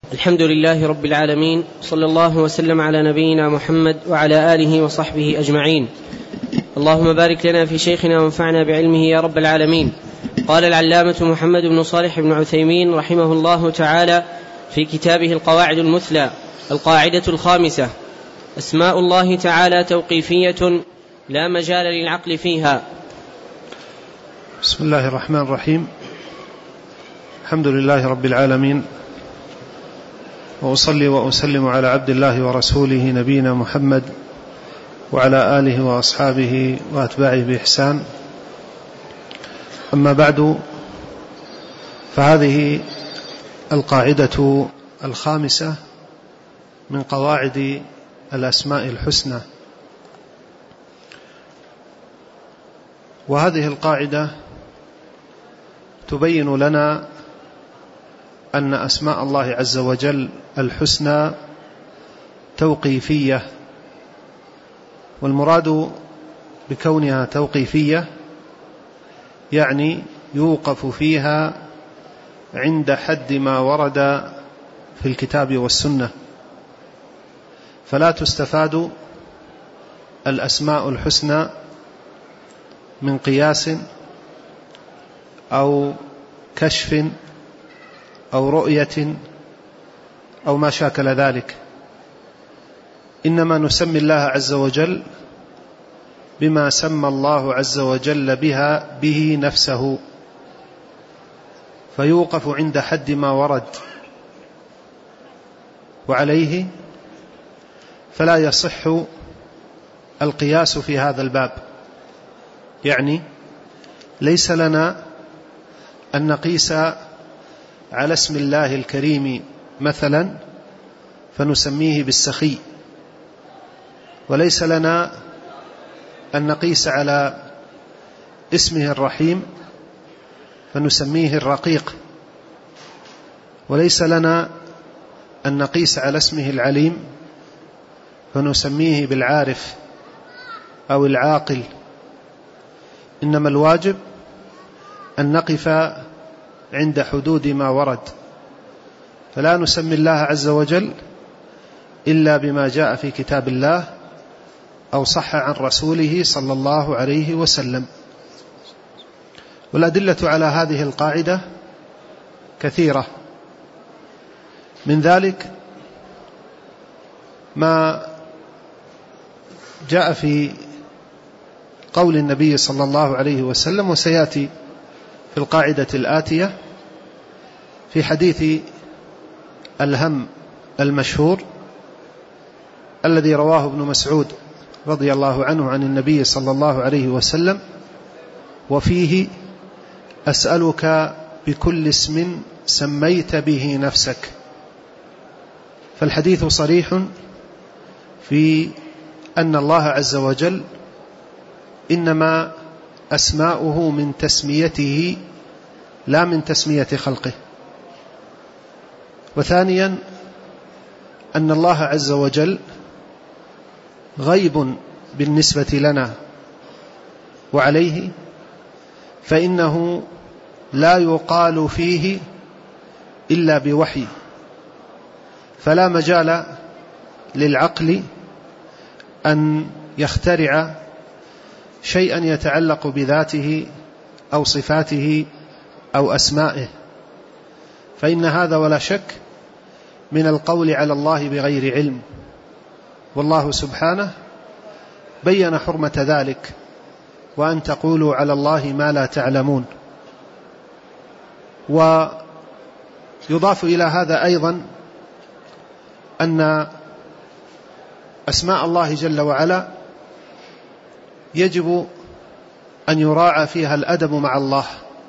الحمد لله رب العالمين، صلى الله وسلم على نبينا محمد وعلى آله وصحبه أجمعين. اللهم بارك لنا في شيخنا وانفعنا بعلمه يا رب العالمين. قال العلامة محمد بن صالح بن عثيمين رحمه الله تعالى في كتابه القواعد المثلى: القاعدة الخامسة: أسماء الله تعالى توقيفية لا مجال للعقل فيها. بسم الله الرحمن الرحيم. الحمد لله رب العالمين، وأصلي وأسلم على عبد الله ورسوله نبينا محمد وعلى آله وأصحابه وأتباعه بإحسان. أما بعد، فهذه القاعدة الخامسة من قواعد الأسماء الحسنى، وهذه القاعدة تبين لنا أن أسماء الله عز وجل الحسنى توقيفية، والمراد بكونها توقيفية يعني يوقف فيها عند حد ما ورد في الكتاب والسنة، فلا تستفاد الأسماء الحسنى من قياس أو كشف أو رؤية أو ما شاكل ذلك، إنما نسمي الله عز وجل بما سمى الله عز وجل به نفسه، فيوقف عند حد ما ورد، وعليه فلا يصح القياس في هذا الباب. يعني ليس لنا أن نقيس على اسم الله الكريم مثلا فنسميه بالسخي، وليس لنا أن نقيس على اسمه الرحيم فنسميه الرقيق، وليس لنا أن نقيس على اسمه العليم فنسميه بالعارف أو العاقل، إنما الواجب أن نقف عند حدود ما ورد، فلا نسمي الله عز وجل إلا بما جاء في كتاب الله أو صح عن رسوله صلى الله عليه وسلم. والأدلة على هذه القاعدة كثيرة، من ذلك ما جاء في قول النبي صلى الله عليه وسلم، وسيأتي في القاعدة الآتية في حديث الهم المشهور الذي رواه ابن مسعود رضي الله عنه عن النبي صلى الله عليه وسلم، وفيه: أسألك بكل اسم سميت به نفسك. فالحديث صريح في أن الله عز وجل إنما أسماؤه من تسميته لا من تسمية خلقه. وثانيا أن الله عز وجل غيب بالنسبة لنا، وعليه فإنه لا يقال فيه إلا بوحي، فلا مجال للعقل أن يخترع شيئا يتعلق بذاته أو صفاته أو أسمائه، فإن هذا ولا شك من القول على الله بغير علم، والله سبحانه بين حرمة ذلك: وأن تقولوا على الله ما لا تعلمون. ويضاف إلى هذا أيضا أن أسماء الله جل وعلا يجب أن يراعى فيها الأدب مع الله،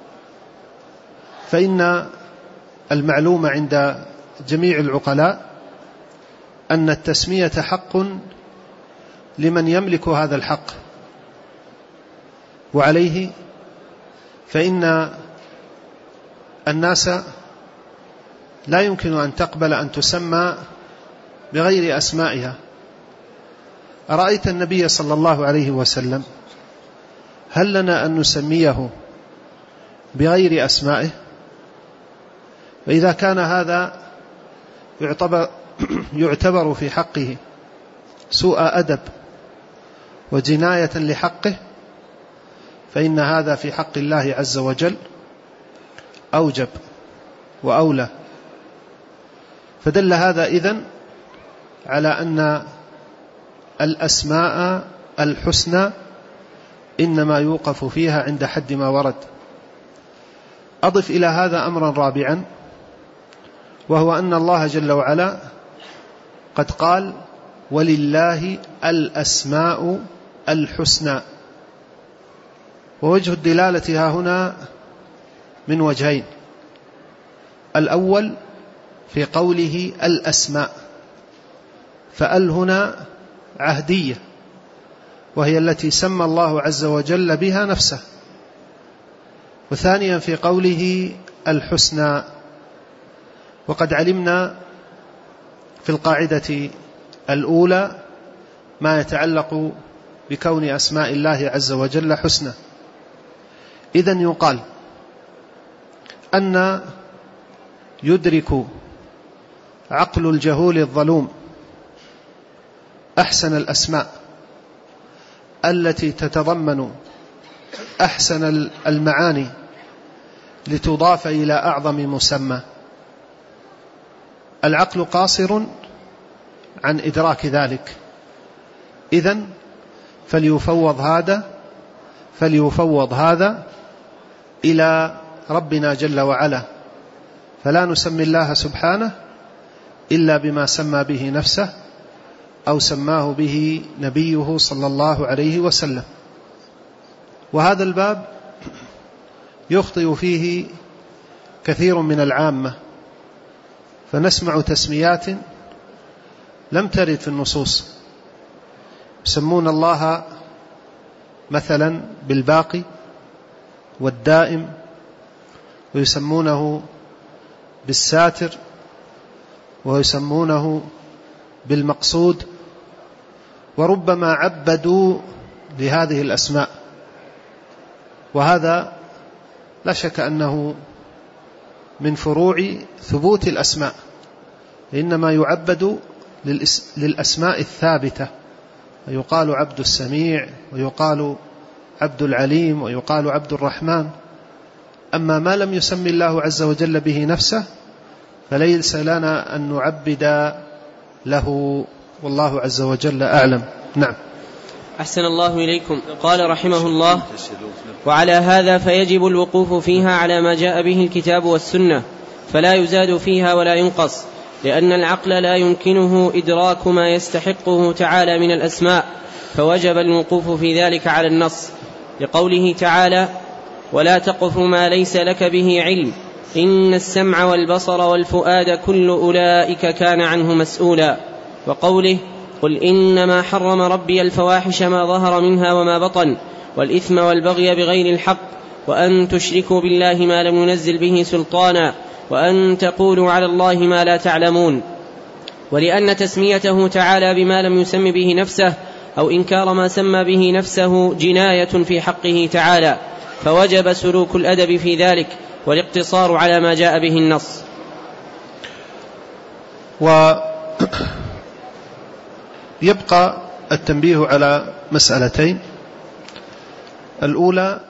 فإن المعلوم عند جميع العقلاء أن التسمية حق لمن يملك هذا الحق، وعليه فإن الناس لا يمكن أن تقبل أن تسمى بغير أسمائها. أرأيت النبي صلى الله عليه وسلم هل لنا أن نسميه بغير أسمائه؟ فإذا كان هذا يعتبر في حقه سوء أدب وجناية لحقه، فإن هذا في حق الله عز وجل أوجب وأولى. فدل هذا إذن على أن الأسماء الحسنى إنما يوقف فيها عند حد ما ورد. أضف إلى هذا أمرا رابعا، وهو أن الله جل وعلا قد قال: ولله الأسماء الحسنى. ووجه الدلالة ها هنا من وجهين: الأول في قوله الأسماء، فأل هنا عهدية، وهي التي سمى الله عز وجل بها نفسه. وثانيا في قوله الحسنى، وقد علمنا في القاعدة الأولى ما يتعلق بكون أسماء الله عز وجل حسنى. إذن يقال أن يدرك عقل الجهول الظلوم أحسن الأسماء التي تتضمن أحسن المعاني لتضاف إلى أعظم مسمى. العقل قاصر عن إدراك ذلك، إذن فليفوض هذا إلى ربنا جل وعلا، فلا نسمي الله سبحانه إلا بما سمى به نفسه أو سماه به نبيه صلى الله عليه وسلم. وهذا الباب يخطئ فيه كثير من العامة، فنسمع تسميات لم ترد في النصوص، يسمون الله مثلا بالباقي والدائم، ويسمونه بالساتر، ويسمونه بالمقصود، وربما عبدوا لهذه الأسماء. وهذا لا شك أنه من فروع ثبوت الأسماء، إنما يعبد للأسماء الثابتة، ويقال عبد السميع، ويقال عبد العليم، ويقال عبد الرحمن. أما ما لم يسمي الله عز وجل به نفسه فليس لنا أن نعبد له، والله عز وجل أعلم. نعم. أحسن الله إليكم. قال رحمه الله: وعلى هذا فيجب الوقوف فيها على ما جاء به الكتاب والسنة، فلا يزاد فيها ولا ينقص، لأن العقل لا يمكنه إدراك ما يستحقه تعالى من الأسماء، فوجب الوقوف في ذلك على النص، لقوله تعالى: ولا تقف ما ليس لك به علم إن السمع والبصر والفؤاد كل أولئك كان عنه مسؤولا. وقوله: قل إنما حرم ربي الفواحش ما ظهر منها وما بطن والإثم والبغي بغير الحق وأن تشركوا بالله ما لم ينزل به سلطانا وأن تقولوا على الله ما لا تعلمون. ولأن تسميته تعالى بما لم يسم به نفسه أو إنكار ما سمى به نفسه جناية في حقه تعالى، فوجب سلوك الأدب في ذلك والاقتصار على ما جاء به النص. ويبقى التنبيه على مسألتين: الأولى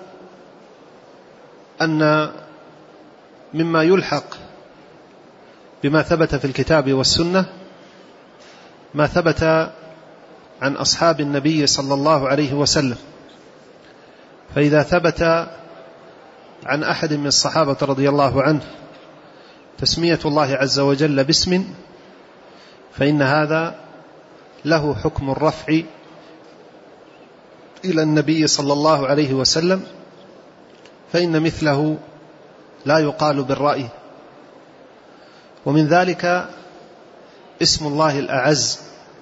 أن مما يلحق بما ثبت في الكتاب والسنة ما ثبت عن أصحاب النبي صلى الله عليه وسلم، فإذا ثبت عن أحد من الصحابة رضي الله عنه تسمية الله عز وجل باسم، فإن هذا له حكم الرفع إلى النبي صلى الله عليه وسلم، فإن مثله لا يقال بالرأي. ومن ذلك اسم الله الأعز،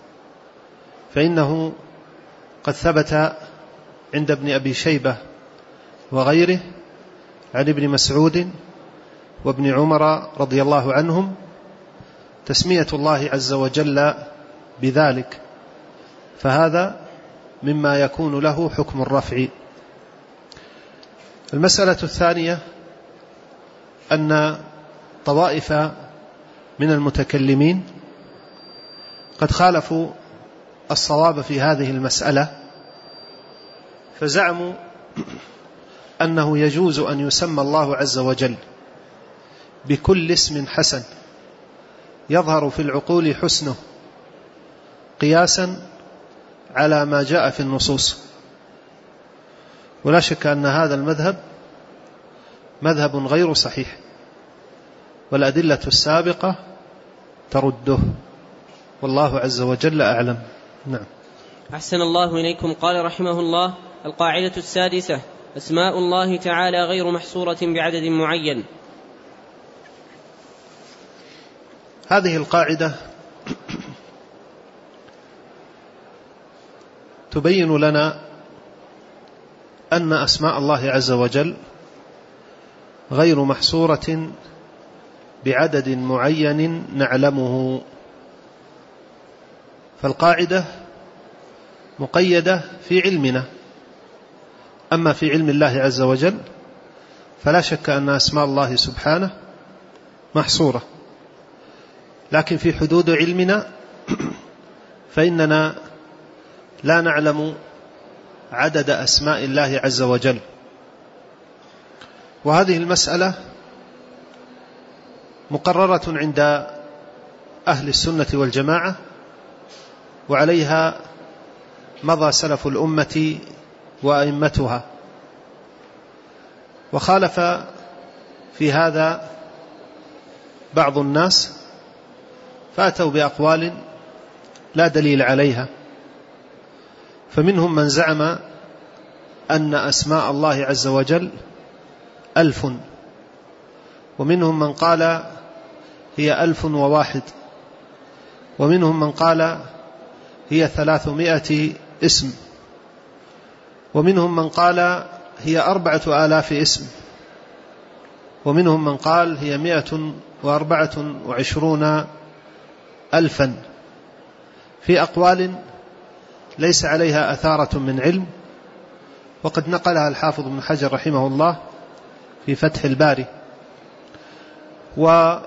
فإنه قد ثبت عند ابن أبي شيبة وغيره عن ابن مسعود وابن عمر رضي الله عنهم تسمية الله عز وجل بذلك، فهذا مما يكون له حكم الرفع. المسألة الثانية أن طوائف من المتكلمين قد خالفوا الصواب في هذه المسألة، فزعموا أنه يجوز أن يسمى الله عز وجل بكل اسم حسن يظهر في العقول حسنه قياسا على ما جاء في النصوص. ولا شك أن هذا المذهب مذهب غير صحيح، والأدلة السابقة ترده، والله عز وجل أعلم. نعم. أحسن الله إليكم. قال رحمه الله: القاعدة السادسة: أسماء الله تعالى غير محصورة بعدد معين. هذه القاعدة تبين لنا أن أسماء الله عز وجل غير محصورة بعدد معين نعلمه، فالقاعدة مقيدة في علمنا. أما في علم الله عز وجل فلا شك أن أسماء الله سبحانه محصورة، لكن في حدود علمنا فإننا لا نعلم عدد أسماء الله عز وجل. وهذه المسألة مقررة عند أهل السنة والجماعة، وعليها مضى سلف الأمة وأئمتها. وخالف في هذا بعض الناس فأتوا بأقوال لا دليل عليها، فمنهم من زعم أن أسماء الله عز وجل 1000، ومنهم من قال هي 1001، ومنهم من قال هي 300 اسم، ومنهم من قال هي 4000 اسم، ومنهم من قال هي 124,000، في أقوال ليس عليها أثارة من علم، وقد نقلها الحافظ ابن حجر رحمه الله في فتح الباري. ومن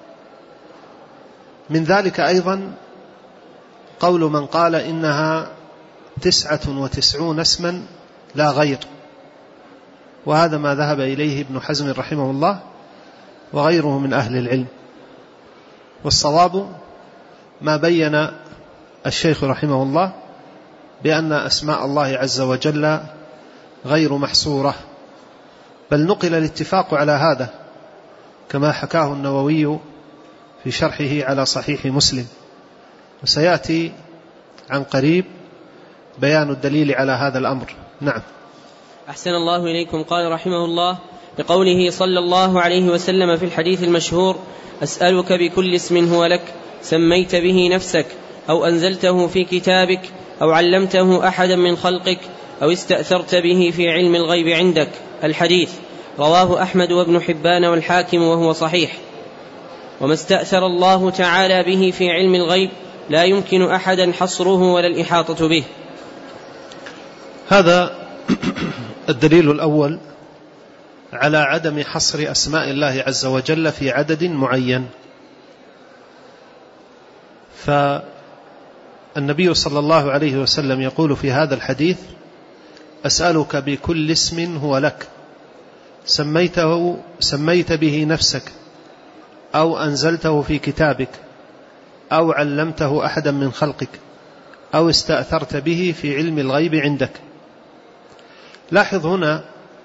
ذلك أيضا قول من قال إنها 99 اسما لا غير، وهذا ما ذهب إليه ابن حزم رحمه الله وغيره من أهل العلم. والصواب ما بين الشيخ رحمه الله بأن أسماء الله عز وجل غير محصورة، بل نقل الاتفاق على هذا كما حكاه النووي في شرحه على صحيح مسلم، وسيأتي عن قريب بيان الدليل على هذا الأمر. نعم. أحسن الله إليكم. قال رحمه الله: لقوله صلى الله عليه وسلم في الحديث المشهور: أسألك بكل اسم هو لك سميت به نفسك أو أنزلته في كتابك أو علمته أحدا من خلقك أو استأثرت به في علم الغيب عندك. الحديث رواه أحمد وابن حبان والحاكم وهو صحيح. وما استأثر الله تعالى به في علم الغيب لا يمكن أحدا حصره ولا الإحاطة به. هذا الدليل الأول على عدم حصر أسماء الله عز وجل في عدد معين. فالنبي صلى الله عليه وسلم يقول في هذا الحديث: أسألك بكل اسم هو لك سميت به نفسك أو أنزلته في كتابك أو علمته أحدا من خلقك أو استأثرت به في علم الغيب عندك. لاحظ هنا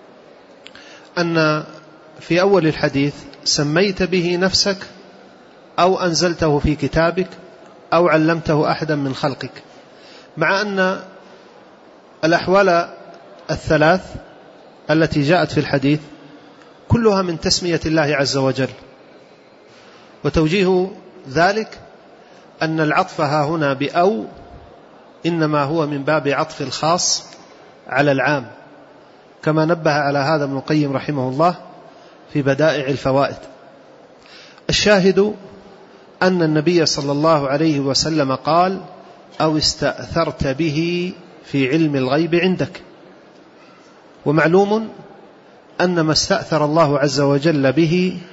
أن في أول الحديث سميت به نفسك أو أنزلته في كتابك أو علمته أحدا من خلقك، مع أن الأحوال الثلاث التي جاءت في الحديث كلها من تسمية الله عز وجل. وتوجيه ذلك أن العطف ها هنا بأو إنما هو من باب عطف الخاص على العام، كما نبه على هذا ابن القيم رحمه الله في بدائع الفوائد. الشاهد أن النبي صلى الله عليه وسلم قال: أو استأثرت به في علم الغيب عندك. ومعلوم أن ما استأثر الله عز وجل به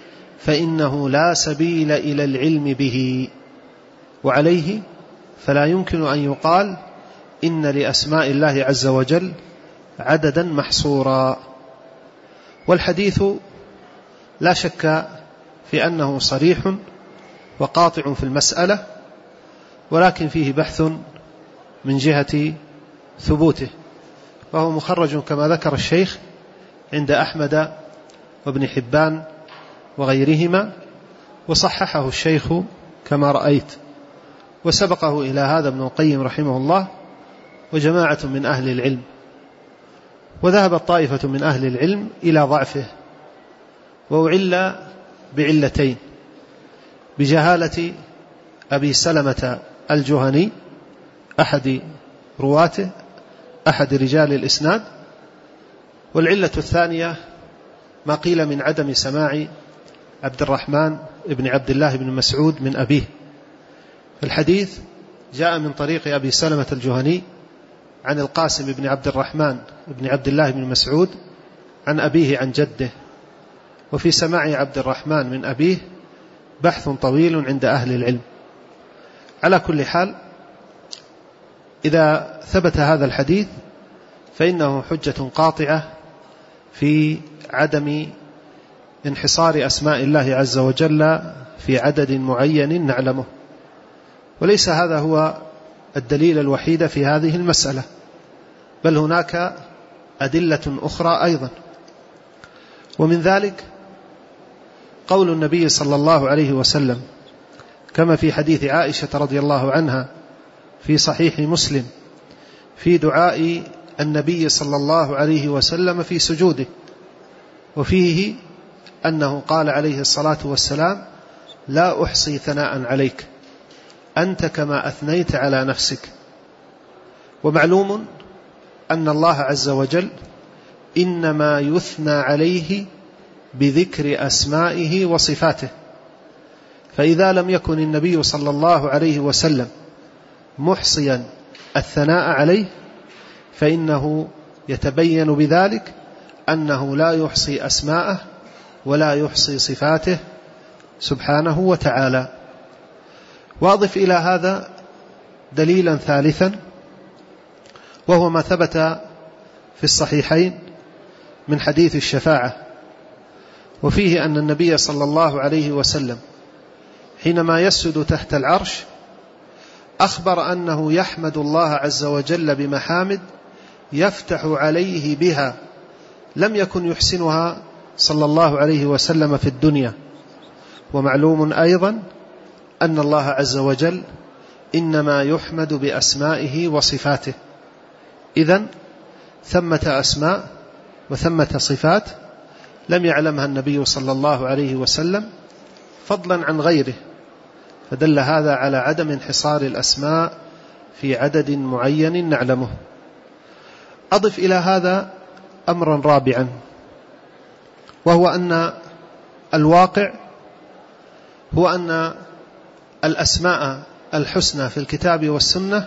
فإنه لا سبيل إلى العلم به، وعليه فلا يمكن أن يقال إن لأسماء الله عز وجل عددا محصورا. والحديث لا شك في أنه صريح وقاطع في المسألة، ولكن فيه بحث من جهة ثبوته، وهو مخرج كما ذكر الشيخ عند أحمد وابن حبان وغيرهما، وصححه الشيخ كما رأيت، وسبقه إلى هذا ابن القيم رحمه الله وجماعة من أهل العلم. وذهبت طائفة من أهل العلم إلى ضعفه، وأعل بعلتين: بجهالة أبي سلمة الجهني أحد رواته أحد رجال الإسناد، والعلة الثانية ما قيل من عدم سماع عبد الرحمن بن عبد الله بن مسعود من أبيه. الحديث جاء من طريق أبي سلمة الجهني عن القاسم بن عبد الرحمن بن عبد الله بن مسعود عن أبيه عن جده، وفي سماع عبد الرحمن من أبيه بحث طويل عند أهل العلم. على كل حال، إذا ثبت هذا الحديث فإنه حجة قاطعة في عدم انحصار أسماء الله عز وجل في عدد معين نعلمه، وليس هذا هو الدليل الوحيد في هذه المسألة، بل هناك أدلة أخرى أيضا. ومن ذلك قول النبي صلى الله عليه وسلم كما في حديث عائشة رضي الله عنها في صحيح مسلم في دعاء النبي صلى الله عليه وسلم في سجوده، وفيه أنه قال عليه الصلاة والسلام: لا أحصي ثناء عليك أنت كما أثنيت على نفسك. ومعلوم أن الله عز وجل إنما يثنى عليه بذكر أسمائه وصفاته، فإذا لم يكن النبي صلى الله عليه وسلم محصيا الثناء عليه فإنه يتبين بذلك أنه لا يحصي أسماءه ولا يحصي صفاته سبحانه وتعالى. وأضف إلى هذا دليلا ثالثا، وهو ما ثبت في الصحيحين من حديث الشفاعة، وفيه أن النبي صلى الله عليه وسلم حينما يسجد تحت العرش أخبر أنه يحمد الله عز وجل بمحامد يفتح عليه بها لم يكن يحسنها صلى الله عليه وسلم في الدنيا. ومعلوم أيضا أن الله عز وجل إنما يحمد بأسمائه وصفاته، إذن ثمة أسماء وثمة صفات لم يعلمها النبي صلى الله عليه وسلم فضلا عن غيره، فدل هذا على عدم انحصار الأسماء في عدد معين نعلمه. أضف إلى هذا أمرا رابعا، وهو أن الواقع هو أن الأسماء الحسنى في الكتاب والسنة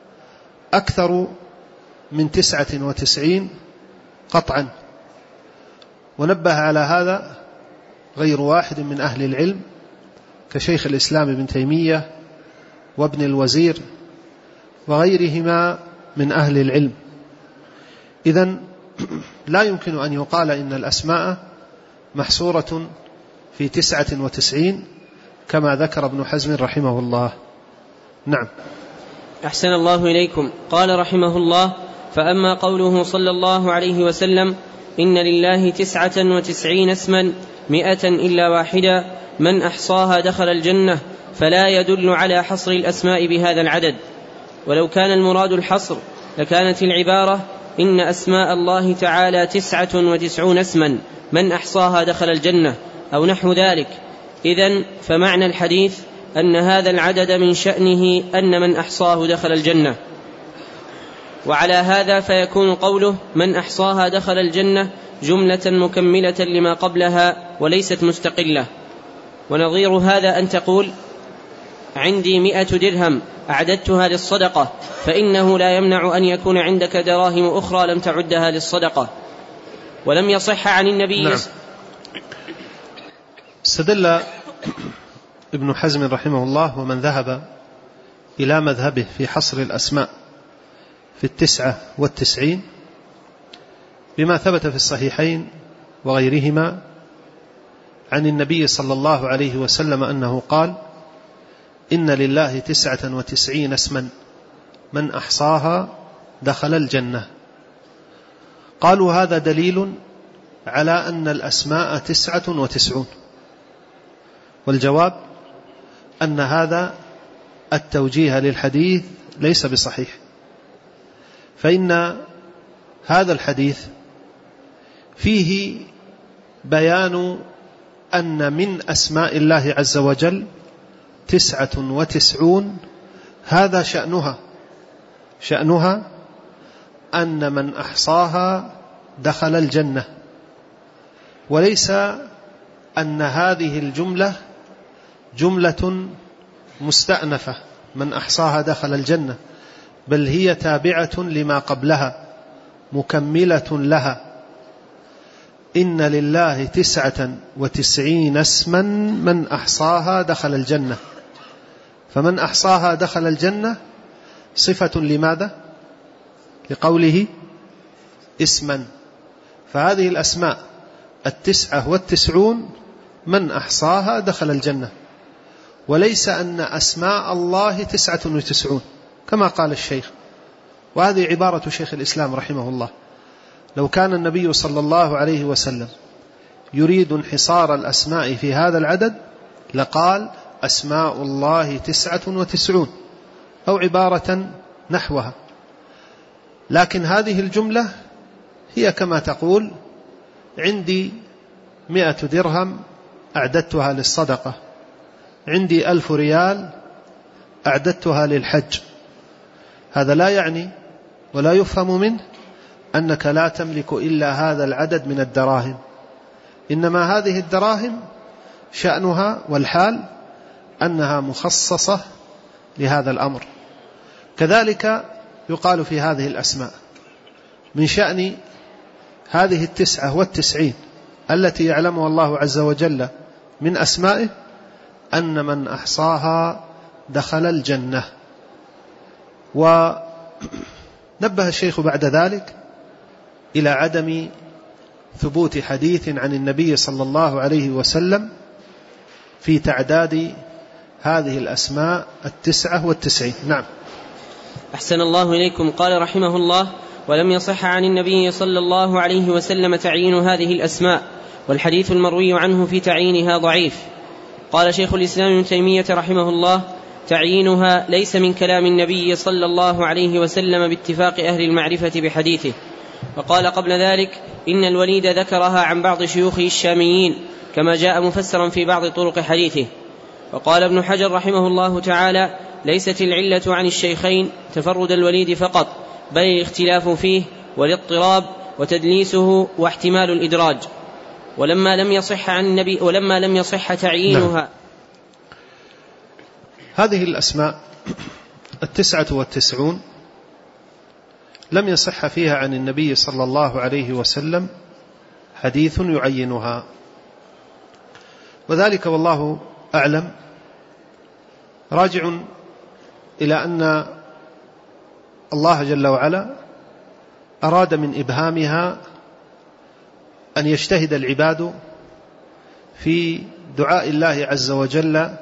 أكثر من 99 قطعا، ونبه على هذا غير واحد من أهل العلم كشيخ الإسلام ابن تيمية وابن الوزير وغيرهما من أهل العلم. إذن لا يمكن أن يقال إن الأسماء محصورة في 99 كما ذكر ابن حزم رحمه الله. نعم. أحسن الله إليكم. قال رحمه الله: فأما قوله صلى الله عليه وسلم: إن لله 99 اسما 100 إلا واحدا من أحصاها دخل الجنة، فلا يدل على حصر الأسماء بهذا العدد، ولو كان المراد الحصر لكانت العبارة: إن أسماء الله تعالى 99 اسما من أحصاها دخل الجنة، أو نحو ذلك. إذن فمعنى الحديث أن هذا العدد من شأنه أن من أحصاه دخل الجنة، وعلى هذا فيكون قوله من أحصاها دخل الجنة جملة مكملة لما قبلها وليست مستقلة. ونظير هذا أن تقول: عندي 100 درهم أعددتها للصدقة، فإنه لا يمنع أن يكون عندك دراهم أخرى لم تعدها للصدقة. ولم يصح عن النبي استدل ابن حزم رحمه الله ومن ذهب إلى مذهبه في حصر الأسماء في 99 بما ثبت في الصحيحين وغيرهما عن النبي صلى الله عليه وسلم أنه قال: إن لله 99 اسما من أحصاها دخل الجنة. قالوا هذا دليل على أن الأسماء 99، والجواب أن هذا التوجيه للحديث ليس بصحيح، فإن هذا الحديث فيه بيان أن من أسماء الله عز وجل 99 هذا شأنها أن من أحصاها دخل الجنة، وليس أن هذه الجملة جملة مستأنفة من أحصاها دخل الجنة، بل هي تابعة لما قبلها مكملة لها. إن لله 99 اسما من أحصاها دخل الجنة، فمن أحصاها دخل الجنة صفة لماذا؟ لقوله اسما، فهذه الأسماء 99 من أحصاها دخل الجنة، وليس أن أسماء الله 99 كما قال الشيخ. وهذه عبارة شيخ الإسلام رحمه الله. لو كان النبي صلى الله عليه وسلم يريد انحصار الأسماء في هذا العدد لقال أسماء الله 99 أو عبارة نحوها، لكن هذه الجملة هي كما تقول: عندي 100 درهم أعددتها للصدقة، عندي 1000 ريال أعددتها للحج. هذا لا يعني ولا يفهم منه أنك لا تملك إلا هذا العدد من الدراهم، إنما هذه الدراهم شأنها والحال أنها مخصصة لهذا الأمر. كذلك يقال في هذه الأسماء: من شأن هذه 99 التي يعلمها الله عز وجل من أسمائه أن من أحصاها دخل الجنة. ونبه الشيخ بعد ذلك إلى عدم ثبوت حديث عن النبي صلى الله عليه وسلم في تعداد هذه الأسماء 99. نعم. أحسن الله إليكم. قال رحمه الله: ولم يصح عن النبي صلى الله عليه وسلم تعيين هذه الأسماء، والحديث المروي عنه في تعيينها ضعيف. قال شيخ الإسلام ابن تيمية رحمه الله: تعيينها ليس من كلام النبي صلى الله عليه وسلم باتفاق أهل المعرفة بحديثه. وقال قبل ذلك: إن الوليد ذكرها عن بعض شيوخه الشاميين كما جاء مفسرا في بعض طرق حديثه. وقال ابن حجر رحمه الله تعالى: ليست العلة عن الشيخين تفرد الوليد فقط، بل الاختلاف فيه والاضطراب وتدليسه واحتمال الإدراج. ولما لم يصح تعيينها. نعم. هذه الأسماء 99 لم يصح فيها عن النبي صلى الله عليه وسلم حديث يعينها، وذلك والله أعلم راجع إلى أن الله جل وعلا أراد من إبهامها أن يجتهد العباد في دعاء الله عز وجل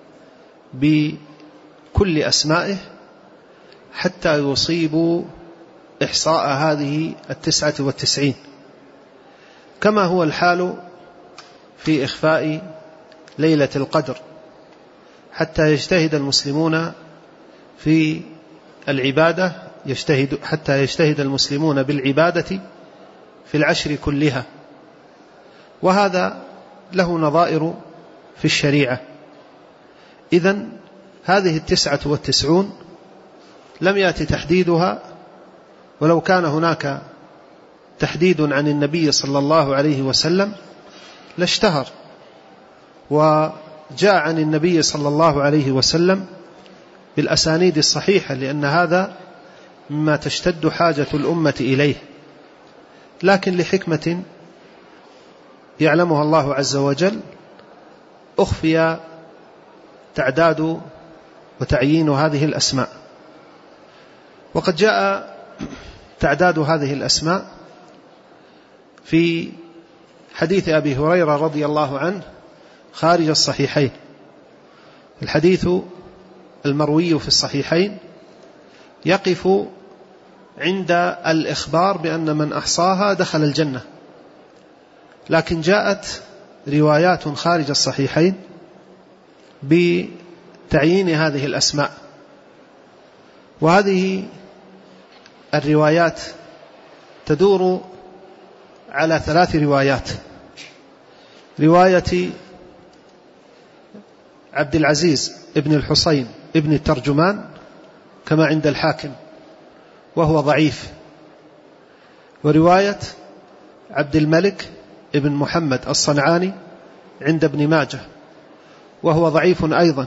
بكل أسمائه حتى يصيبوا إحصاء هذه 99، كما هو الحال في إخفاء ليلة القدر، حتى يجتهد المسلمون في العبادة، حتى يجتهد المسلمون بالعبادة في العشر كلها، وهذا له نظائر في الشريعة. إذن هذه 99 لم يأتي تحديدها، ولو كان هناك تحديد عن النبي صلى الله عليه وسلم لاشتهر وجاء عن النبي صلى الله عليه وسلم بالأسانيد الصحيحة، لأن هذا مما تشتد حاجة الأمة إليه، لكن لحكمة يعلمها الله عز وجل أخفي تعداد وتعيين هذه الأسماء. وقد جاء تعداد هذه الأسماء في حديث أبي هريرة رضي الله عنه خارج الصحيحين. الحديث المروي في الصحيحين يقف عند الإخبار بأن من أحصاها دخل الجنة، لكن جاءت روايات خارج الصحيحين بتعيين هذه الأسماء، وهذه الروايات تدور على 3 روايات: رواية عبد العزيز ابن الحسين ابن الترجمان كما عند الحاكم وهو ضعيف، ورواية عبد الملك ابن محمد الصنعاني عند ابن ماجه وهو ضعيف أيضا،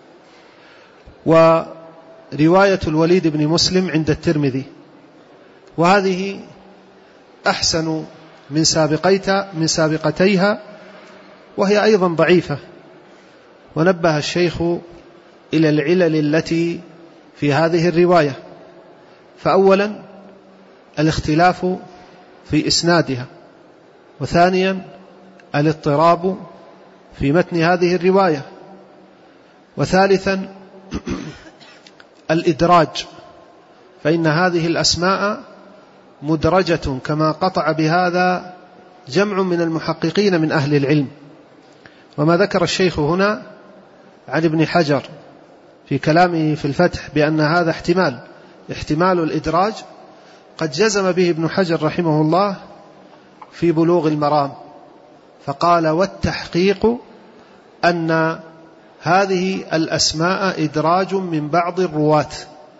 ورواية الوليد بن مسلم عند الترمذي، وهذه أحسن من سابقتيها وهي أيضا ضعيفة. ونبه الشيخ إلى العلل التي في هذه الرواية، فأولا الاختلاف في إسنادها، وثانيا الاضطراب في متن هذه الرواية، وثالثا الإدراج، فإن هذه الأسماء مدرجة كما قطع بهذا جمع من المحققين من أهل العلم. وما ذكر الشيخ هنا عن ابن حجر في كلامه في الفتح بأن هذا احتمال الإدراج قد جزم به ابن حجر رحمه الله في بلوغ المرام، فقال: والتحقيق أن هذه الأسماء إدراج من بعض الرواة.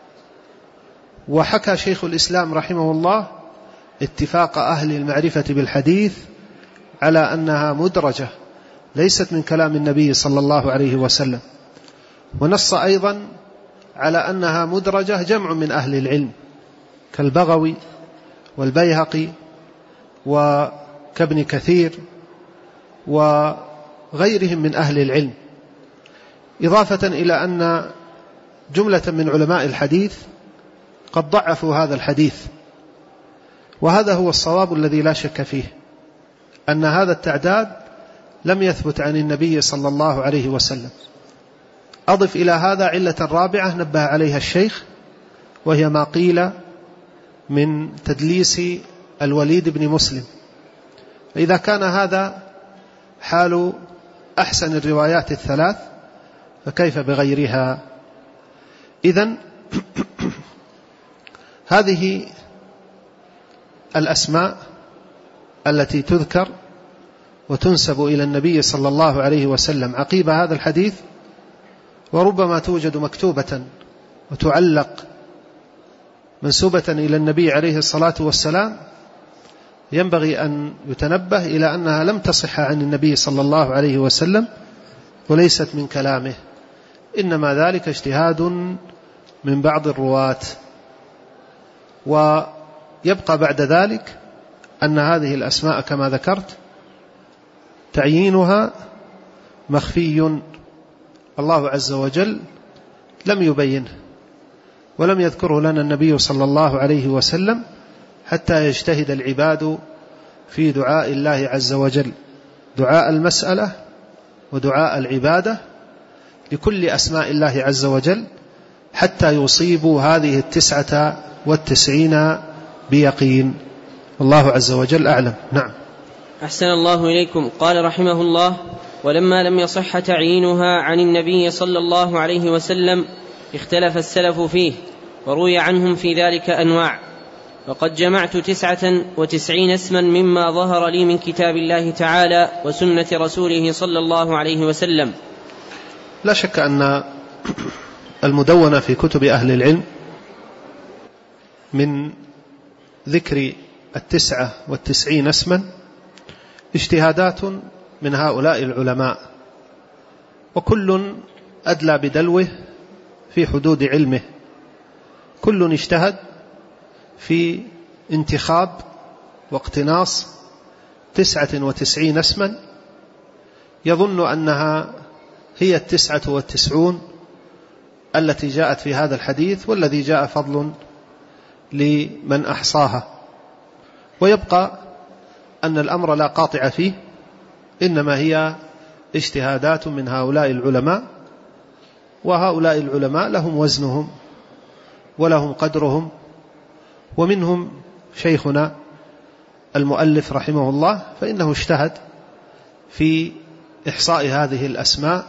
وحكى شيخ الإسلام رحمه الله اتفاق أهل المعرفة بالحديث على أنها مدرجة ليست من كلام النبي صلى الله عليه وسلم، ونص أيضا على أنها مدرجة جمع من أهل العلم كالبغوي والبيهقي وكابن كثير وغيرهم من أهل العلم، إضافة إلى أن جملة من علماء الحديث قد ضعفوا هذا الحديث. وهذا هو الصواب الذي لا شك فيه، أن هذا التعداد لم يثبت عن النبي صلى الله عليه وسلم. أضف إلى هذا علة رابعة نبه عليها الشيخ، وهي ما قيل من تدليس الوليد بن مسلم. فإذا كان هذا حال أحسن الروايات الثلاث فكيف بغيرها؟ إذن هذه الأسماء التي تذكر وتنسب إلى النبي صلى الله عليه وسلم عقيب هذا الحديث، وربما توجد مكتوبة وتعلق منسوبة إلى النبي عليه الصلاة والسلام، ينبغي أن يتنبه إلى أنها لم تصح عن النبي صلى الله عليه وسلم وليست من كلامه، إنما ذلك اجتهاد من بعض الرواة. ويبقى بعد ذلك أن هذه الأسماء كما ذكرت تعيينها مخفي، الله عز وجل لم يبينه ولم يذكره لنا النبي صلى الله عليه وسلم حتى يجتهد العباد في دعاء الله عز وجل، دعاء المسألة ودعاء العبادة لكل أسماء الله عز وجل حتى يصيبوا هذه 99 بيقين. الله عز وجل أعلم. نعم. أحسن الله إليكم. قال رحمه الله: ولما لم يصح تعيينها عن النبي صلى الله عليه وسلم اختلف السلف فيه، وروي عنهم في ذلك أنواع، وقد جمعت 99 اسما مما ظهر لي من كتاب الله تعالى وسنة رسوله صلى الله عليه وسلم. لا شك أن المدونة في كتب أهل العلم من ذكر 99 اسما اجتهادات من هؤلاء العلماء، وكل أدلى بدلوه في حدود علمه، كل اجتهد في انتخاب واقتناص 99 اسما يظن أنها هي 99 التي جاءت في هذا الحديث، والذي جاء فضل لمن أحصاها، ويبقى أن الأمر لا قاطع فيه، إنما هي اجتهادات من هؤلاء العلماء، وهؤلاء العلماء لهم وزنهم ولهم قدرهم. ومنهم شيخنا المؤلف رحمه الله، فإنه اجتهد في إحصاء هذه الأسماء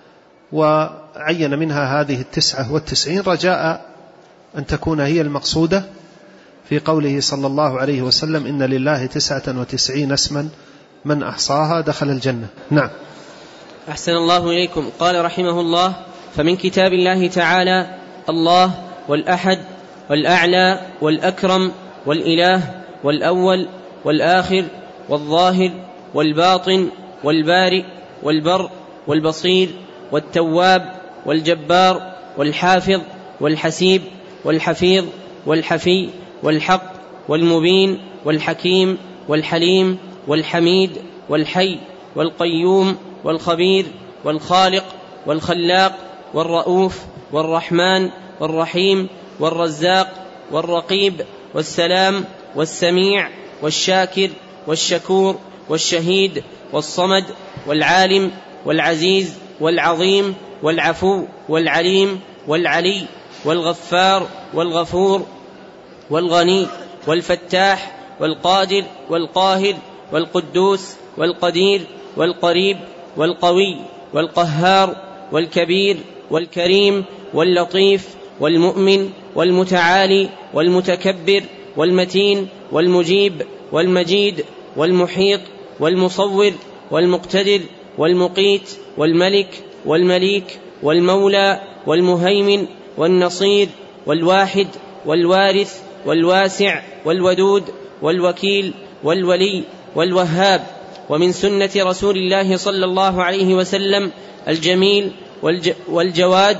وعين منها هذه 99 رجاء أن تكون هي المقصودة في قوله صلى الله عليه وسلم: إن لله 99 اسما من أحصاها دخل الجنة. نعم. أحسن الله إليكم. قال رحمه الله: فمن كتاب الله تعالى الله والأحد والأعلى والأكرم والإله والأول والآخر والظاهر والباطن والبارئ والبر والبصير والتواب والجبار والحافظ والحسيب والحفيظ والحفي والحق والمبين والحكيم والحليم والحميد والحي والقيوم والخبير والخالق والخلاق والرؤوف والرحمن والرحيم والرزاق والرقيب والسلام والسميع والشاكر والشكور والشهيد والصمد والعالم والعزيز والعظيم والعفو والعليم والعلي والغفار والغفور والغني والفتاح والقادر والقاهر والقدوس والقدير والقريب والقوي والقهار والكبير والكريم واللطيف والمؤمن والمتعالي والمتكبر والمتين والمجيب والمجيد والمحيط والمصور والمقتدر والمقيت والملك والمليك والمولى والمهيمن والنصير والواحد والوارث والواسع والودود والوكيل والولي والوهاب. ومن سنة رسول الله صلى الله عليه وسلم الجميل والجواد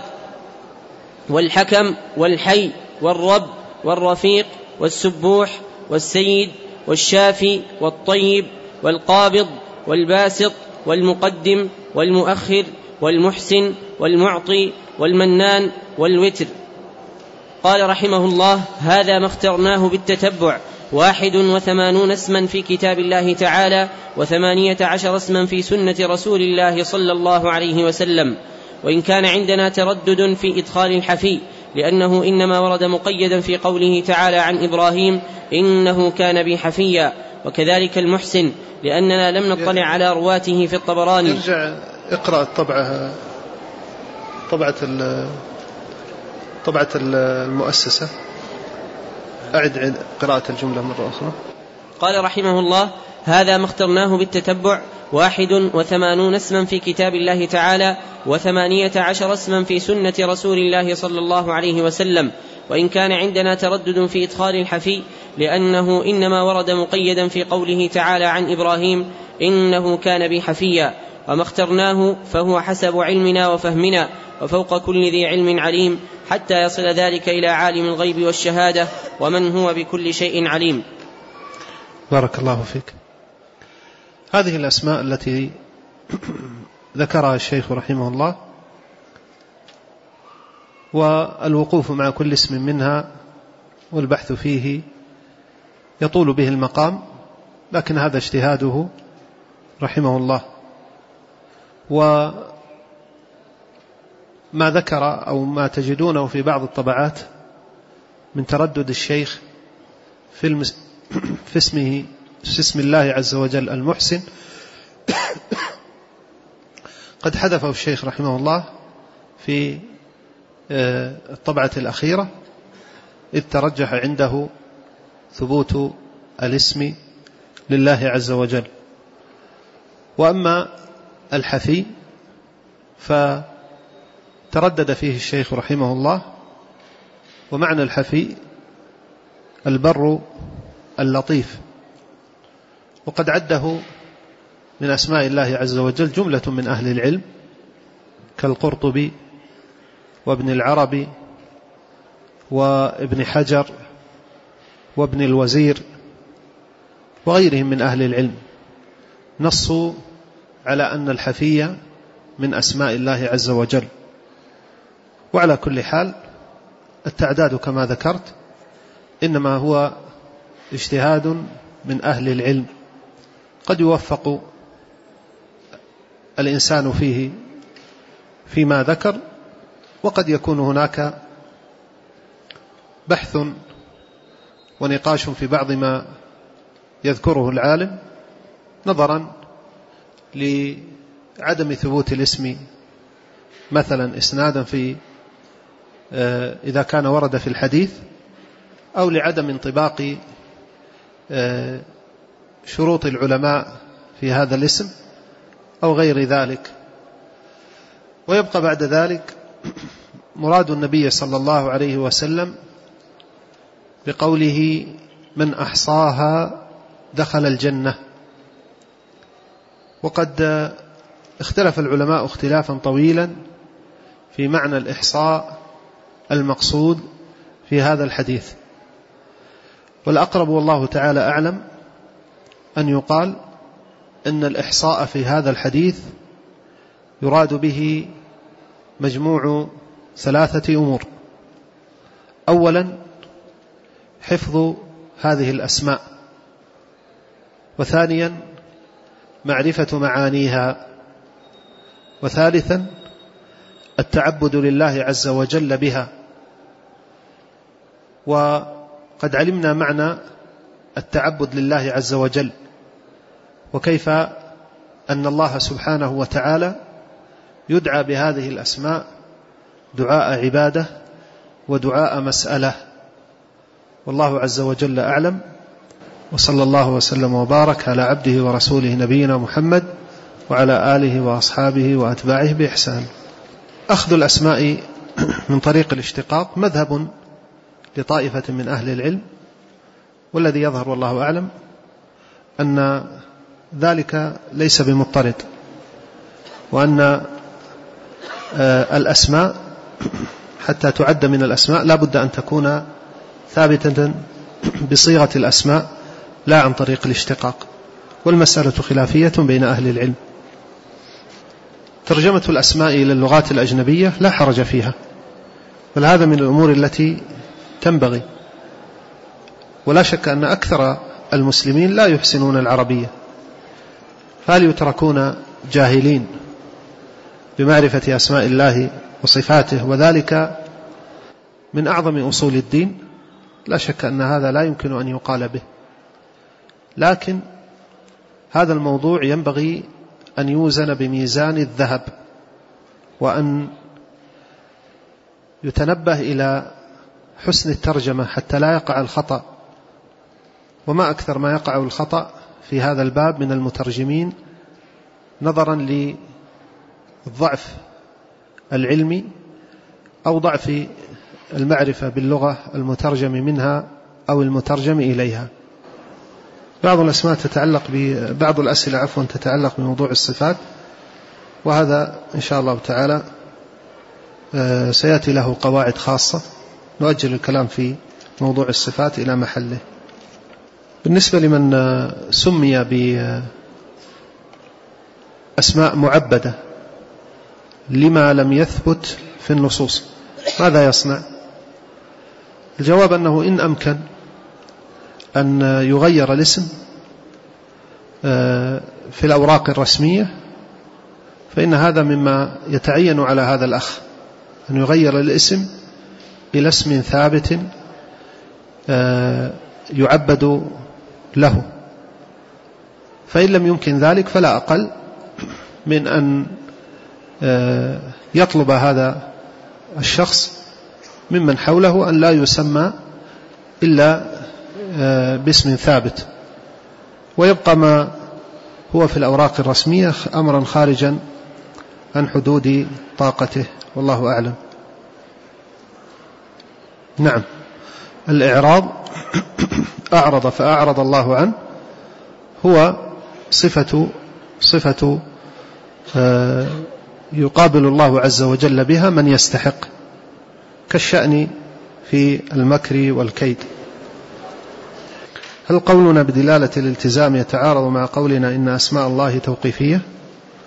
والحكم والحي والرب والرفيق والسبوح والسيد والشافي والطيب والقابض والباسط والمقدم والمؤخر والمحسن والمعطي والمنان والوتر. قال رحمه الله: هذا ما اخترناه بالتتبع 81 اسما في كتاب الله تعالى، 18 اسما في سنة رسول الله صلى الله عليه وسلم. وإن كان عندنا تردد في إدخال الحفي، لأنه إنما ورد مقيدا في قوله تعالى عن إبراهيم: إنه كان بي حفيا، وكذلك المحسن، لأننا لم نطلع على رواته في الطبراني. ارجع اقرأ طبعة المؤسسة، أعد قراءة الجملة مرة أخرى. قال رحمه الله: هذا ما اخترناه بالتتبع 81 اسما في كتاب الله تعالى، 18 اسما في سنة رسول الله صلى الله عليه وسلم. وإن كان عندنا تردد في إدخال الحفي، لأنه إنما ورد مقيدا في قوله تعالى عن إبراهيم: إنه كان بي حفيا. وما اخترناه فهو حسب علمنا وفهمنا، وفوق كل ذي علم عليم، حتى يصل ذلك إلى عالم الغيب والشهادة، ومن هو بكل شيء عليم. بارك الله فيك. هذه الأسماء التي ذكرها الشيخ رحمه الله، والوقوف مع كل اسم منها والبحث فيه يطول به المقام، لكن هذا اجتهاده رحمه الله. وما ذكر أو ما تجدونه في بعض الطبعات من تردد الشيخ في اسم الله عز وجل المحسن، قد حذفه الشيخ رحمه الله في الطبعة الأخيرة، إذ ترجح عنده ثبوت الاسم لله عز وجل. وأما الحفي فتردد فيه الشيخ رحمه الله، ومعنى الحفي البر اللطيف، وقد عده من أسماء الله عز وجل جملة من أهل العلم كالقرطبي وابن العربي وابن حجر وابن الوزير وغيرهم من أهل العلم، نصوا على أن الحفي من أسماء الله عز وجل. وعلى كل حال التعداد كما ذكرت إنما هو اجتهاد من أهل العلم، قد يوفق الإنسان فيه فيما ذكر، وقد يكون هناك بحث ونقاش في بعض ما يذكره العالم نظرا لعدم ثبوت الاسم مثلا إسنادا في إذا كان ورد في الحديث، أو لعدم انطباق شروط العلماء في هذا الاسم أو غير ذلك. ويبقى بعد ذلك مراد النبي صلى الله عليه وسلم بقوله من أحصاها دخل الجنة. وقد اختلف العلماء اختلافا طويلا في معنى الإحصاء المقصود في هذا الحديث، والأقرب والله تعالى أعلم أن يقال إن الإحصاء في هذا الحديث يراد به مجموع 3 أمور: أولا حفظ هذه الأسماء، وثانيا معرفة معانيها، وثالثا التعبد لله عز وجل بها. وقد علمنا معنى التعبد لله عز وجل، وكيف أن الله سبحانه وتعالى يدعى بهذه الأسماء دعاء عبادة ودعاء مسألة، والله عز وجل أعلم. وصلى الله وسلم وبارك على عبده ورسوله نبينا محمد وعلى آله وأصحابه وأتباعه بإحسان. أخذ الأسماء من طريق الاشتقاق مذهب لطائفة من أهل العلم، والذي يظهر والله أعلم أن ذلك ليس بمضطرد، وأن الأسماء حتى تعد من الأسماء لا بد أن تكون ثابتة بصيغة الأسماء لا عن طريق الاشتقاق، والمسألة خلافية بين أهل العلم. ترجمة الأسماء إلى اللغات الأجنبية لا حرج فيها، بل هذا من الأمور التي تنبغي، ولا شك أن أكثر المسلمين لا يحسنون العربية، فهل يتركون جاهلين بمعرفة أسماء الله وصفاته، وذلك من أعظم أصول الدين؟ لا شك أن هذا لا يمكن أن يقال به، لكن هذا الموضوع ينبغي أن يوزن بميزان الذهب، وأن يتنبه إلى حسن الترجمة حتى لا يقع الخطأ. وما أكثر ما يقع الخطأ في هذا الباب من المترجمين نظرا للضعف العلمي أو ضعف المعرفة باللغة المترجم منها أو المترجم إليها. بعض الأسماء تتعلق ببعض الأسئلة تتعلق بموضوع الصفات، وهذا إن شاء الله تعالى سيأتي له قواعد خاصة، نؤجل الكلام في موضوع الصفات إلى محله. بالنسبة لمن سمي بأسماء معبدة لما لم يثبت في النصوص ماذا يصنع؟ الجواب أنه إن أمكن أن يغير الاسم في الأوراق الرسمية فإن هذا مما يتعين على هذا الأخ، أن يغير الاسم إلى اسم ثابت يعبد له. فإن لم يمكن ذلك فلا أقل من أن يطلب هذا الشخص ممن حوله أن لا يسمى إلا باسم ثابت، ويبقى ما هو في الأوراق الرسمية أمرا خارجا عن حدود طاقته، والله أعلم. نعم، الإعراض أعرض فأعرض الله عنه هو صفة يقابل الله عز وجل بها من يستحق، كالشأن في المكر والكيد. هل قولنا بدلالة الالتزام يتعارض مع قولنا إن أسماء الله توقيفية؟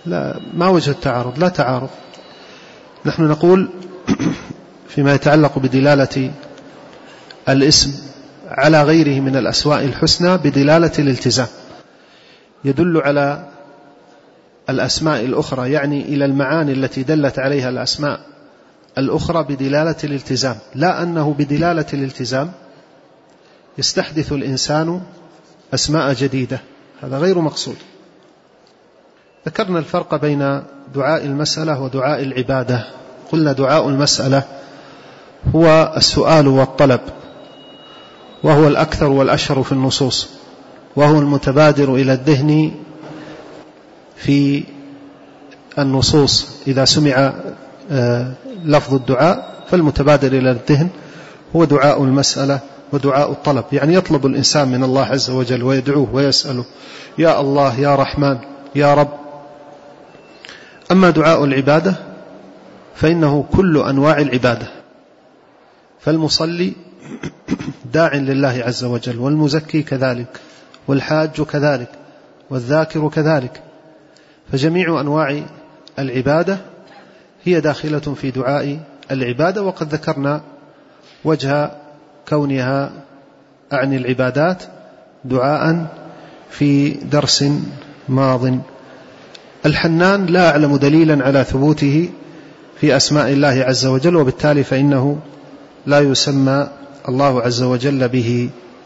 لا، ما وجه التعارض؟ لا تعارض. نحن نقول فيما يتعلق بدلالة الاسم على غيره من الأسماء الحسنى بدلالة الالتزام، يدل على الأسماء الأخرى، يعني إلى المعاني التي دلت عليها الأسماء الأخرى بدلالة الالتزام، لا أنه بدلالة الالتزام يستحدث الإنسان أسماء جديدة، هذا غير مقصود. ذكرنا الفرق بين دعاء المسألة ودعاء العبادة. قلنا دعاء المسألة هو السؤال والطلب، وهو الأكثر والأشهر في النصوص، وهو المتبادر إلى الذهن في النصوص. إذا سمع لفظ الدعاء فالمتبادر إلى الذهن هو دعاء المسألة ودعاء الطلب، يعني يطلب الإنسان من الله عز وجل ويدعوه ويسأله يا الله يا رحمن يا رب. أما دعاء العبادة فإنه كل أنواع العبادة، فالمصلي داع لله عز وجل، والمزكي كذلك، والحاج كذلك، والذاكر كذلك، فجميع أنواع العبادة هي داخلة في دعاء العبادة. وقد ذكرنا وجه كونها عن العبادات دعاء في درس ماض. الحنان لا أعلم دليلا على ثبوته في أسماء الله عز وجل، وبالتالي فإنه لا يسمى الله عز وجل به.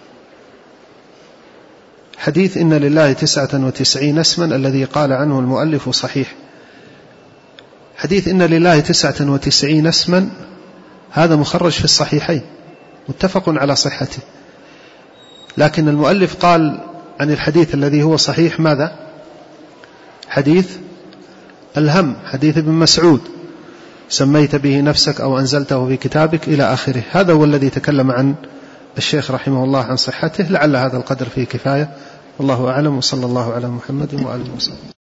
حديث إن لله 99 اسما الذي قال عنه المؤلف صحيح. حديث إن لله 99 اسما هذا مخرج في الصحيحين متفق على صحته، لكن المؤلف قال عن الحديث الذي هو صحيح ماذا؟ حديث الهم، حديث ابن مسعود سميت به نفسك أو أنزلته في كتابك إلى آخره. هذا هو الذي تكلم عن الشيخ رحمه الله عن صحته. لعل هذا القدر فيه كفاية، والله أعلم، وصلى الله على محمد وآله وسلم.